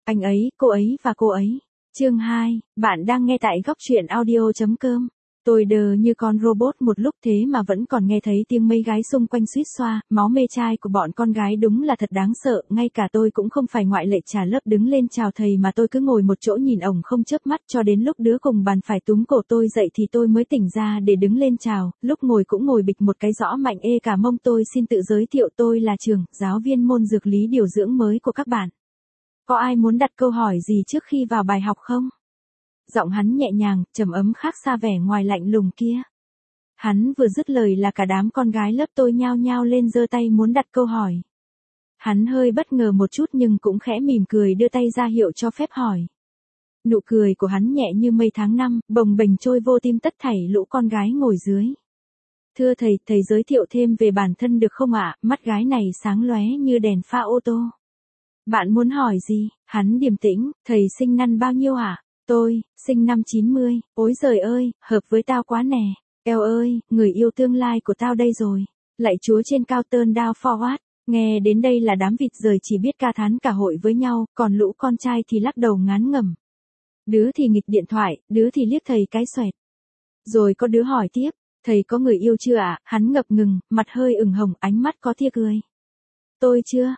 Anh ấy, cô ấy và cô ấy. Chương 2, bạn đang nghe tại góc truyện audio.com. Tôi đờ như con robot một lúc thế mà vẫn còn nghe thấy tiếng mấy gái xung quanh suýt xoa, máu mê trai của bọn con gái đúng là thật đáng sợ, ngay cả tôi cũng không phải ngoại lệ. Trả lớp đứng lên chào thầy mà tôi cứ ngồi một chỗ nhìn ổng không chớp mắt cho đến lúc đứa cùng bàn phải túm cổ tôi dậy thì tôi mới tỉnh ra để đứng lên chào, lúc ngồi cũng ngồi bịch một cái rõ mạnh ê cả mông. Tôi xin tự giới thiệu, tôi là Trường, giáo viên môn dược lý điều dưỡng mới của các bạn. Có ai muốn đặt câu hỏi gì trước khi vào bài học không? Giọng hắn nhẹ nhàng, trầm ấm khác xa vẻ ngoài lạnh lùng kia. Hắn vừa dứt lời là cả đám con gái lớp tôi nhao nhao lên giơ tay muốn đặt câu hỏi. Hắn hơi bất ngờ một chút nhưng cũng khẽ mỉm cười đưa tay ra hiệu cho phép hỏi. Nụ cười của hắn nhẹ như mây tháng năm, bồng bềnh trôi vô tim tất thảy lũ con gái ngồi dưới. Thưa thầy, thầy giới thiệu thêm về bản thân được không ạ? Mắt gái này sáng lóe như đèn pha ô tô. Bạn muốn hỏi gì? Hắn điềm tĩnh, thầy sinh năm bao nhiêu ạ? Tôi, sinh năm 90, ối giời ơi, hợp với tao quá nè. Eo ơi, người yêu tương lai của tao đây rồi. Lạy Chúa trên cao turn down forward. Nghe đến đây là đám vịt rời chỉ biết ca thán cả hội với nhau, còn lũ con trai thì lắc đầu ngán ngẩm. Đứa thì nghịch điện thoại, đứa thì liếc thầy cái xoẹt. Rồi có đứa hỏi tiếp, thầy có người yêu chưa ạ? Hắn ngập ngừng, mặt hơi ửng hồng, ánh mắt có tia cười. Tôi chưa.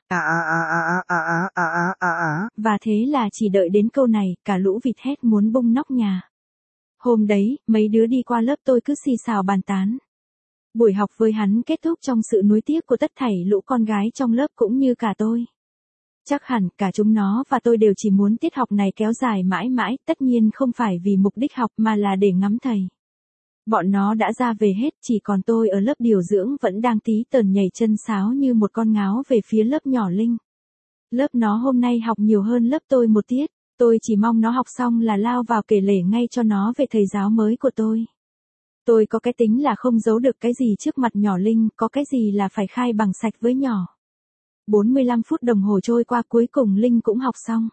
Và thế là chỉ đợi đến câu này, cả lũ vịt hét muốn bung nóc nhà. Hôm đấy, mấy đứa đi qua lớp tôi cứ xì xào bàn tán. Buổi học với hắn kết thúc trong sự nuối tiếc của tất thảy lũ con gái trong lớp cũng như cả tôi. Chắc hẳn cả chúng nó và tôi đều chỉ muốn tiết học này kéo dài mãi mãi, tất nhiên không phải vì mục đích học mà là để ngắm thầy. Bọn nó đã ra về hết, chỉ còn tôi ở lớp điều dưỡng vẫn đang tí tờn nhảy chân sáo như một con ngáo về phía lớp nhỏ Linh. Lớp nó hôm nay học nhiều hơn lớp tôi một tiết, tôi chỉ mong nó học xong là lao vào kể lể ngay cho nó về thầy giáo mới của tôi. Tôi có cái tính là không giấu được cái gì trước mặt nhỏ Linh, có cái gì là phải khai bằng sạch với nhỏ. 45 phút đồng hồ trôi qua cuối cùng Linh cũng học xong.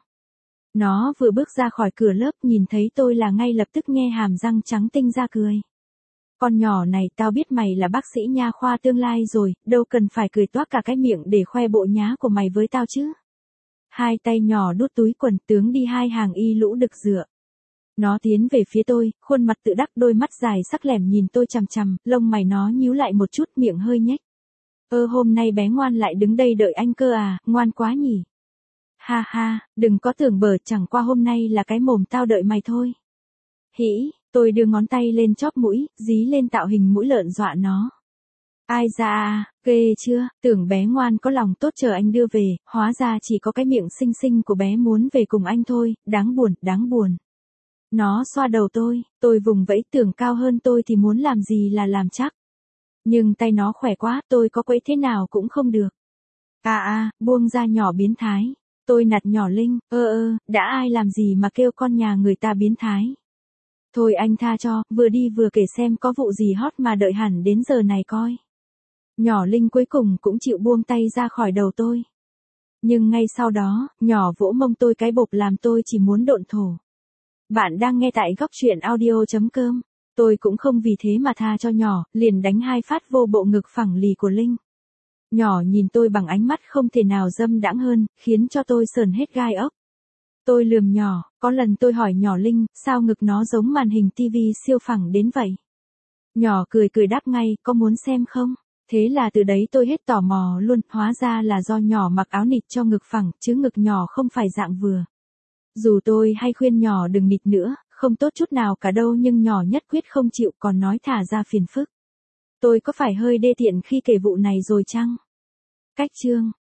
Nó vừa bước ra khỏi cửa lớp nhìn thấy tôi là ngay lập tức nhe hàm răng trắng tinh ra cười. Con nhỏ này, tao biết mày là bác sĩ nha khoa tương lai rồi, đâu cần phải cười toác cả cái miệng để khoe bộ nhá của mày với tao chứ. Hai tay nhỏ đút túi quần tướng đi hai hàng y lũ đực dựa. Nó tiến về phía tôi, khuôn mặt tự đắc, đôi mắt dài sắc lẻm nhìn tôi chằm chằm, lông mày nó nhíu lại một chút, miệng hơi nhếch. Hôm nay bé ngoan lại đứng đây đợi anh cơ à, ngoan quá nhỉ. Ha ha, đừng có tưởng bở, chẳng qua hôm nay là cái mồm tao đợi mày thôi. Hĩ. Tôi đưa ngón tay lên chóp mũi, dí lên tạo hình mũi lợn dọa nó. Ai da, ghê chưa, tưởng bé ngoan có lòng tốt chờ anh đưa về, hóa ra chỉ có cái miệng xinh xinh của bé muốn về cùng anh thôi, đáng buồn, đáng buồn. Nó xoa đầu tôi vùng vẫy, tưởng cao hơn tôi thì muốn làm gì là làm chắc. Nhưng tay nó khỏe quá, tôi có quẫy thế nào cũng không được. Buông ra nhỏ biến thái. Tôi nạt nhỏ Linh, đã ai làm gì mà kêu con nhà người ta biến thái. Thôi anh tha cho, vừa đi vừa kể xem có vụ gì hot mà đợi hẳn đến giờ này coi. Nhỏ Linh cuối cùng cũng chịu buông tay ra khỏi đầu tôi. Nhưng ngay sau đó, nhỏ vỗ mông tôi cái bộp làm tôi chỉ muốn độn thổ. Bạn đang nghe tại góc truyện audio.com. Tôi cũng không vì thế mà tha cho nhỏ, liền đánh hai phát vô bộ ngực phẳng lì của Linh. Nhỏ nhìn tôi bằng ánh mắt không thể nào dâm đãng hơn, khiến cho tôi sờn hết gai ốc. Tôi lườm nhỏ, có lần tôi hỏi nhỏ Linh, sao ngực nó giống màn hình tivi siêu phẳng đến vậy? Nhỏ cười cười đáp ngay, có muốn xem không? Thế là từ đấy tôi hết tò mò luôn, hóa ra là do nhỏ mặc áo nịt cho ngực phẳng, chứ ngực nhỏ không phải dạng vừa. Dù tôi hay khuyên nhỏ đừng nịt nữa, không tốt chút nào cả đâu, nhưng nhỏ nhất quyết không chịu, còn nói thả ra phiền phức. Tôi có phải hơi đê tiện khi kể vụ này rồi chăng? Cách chương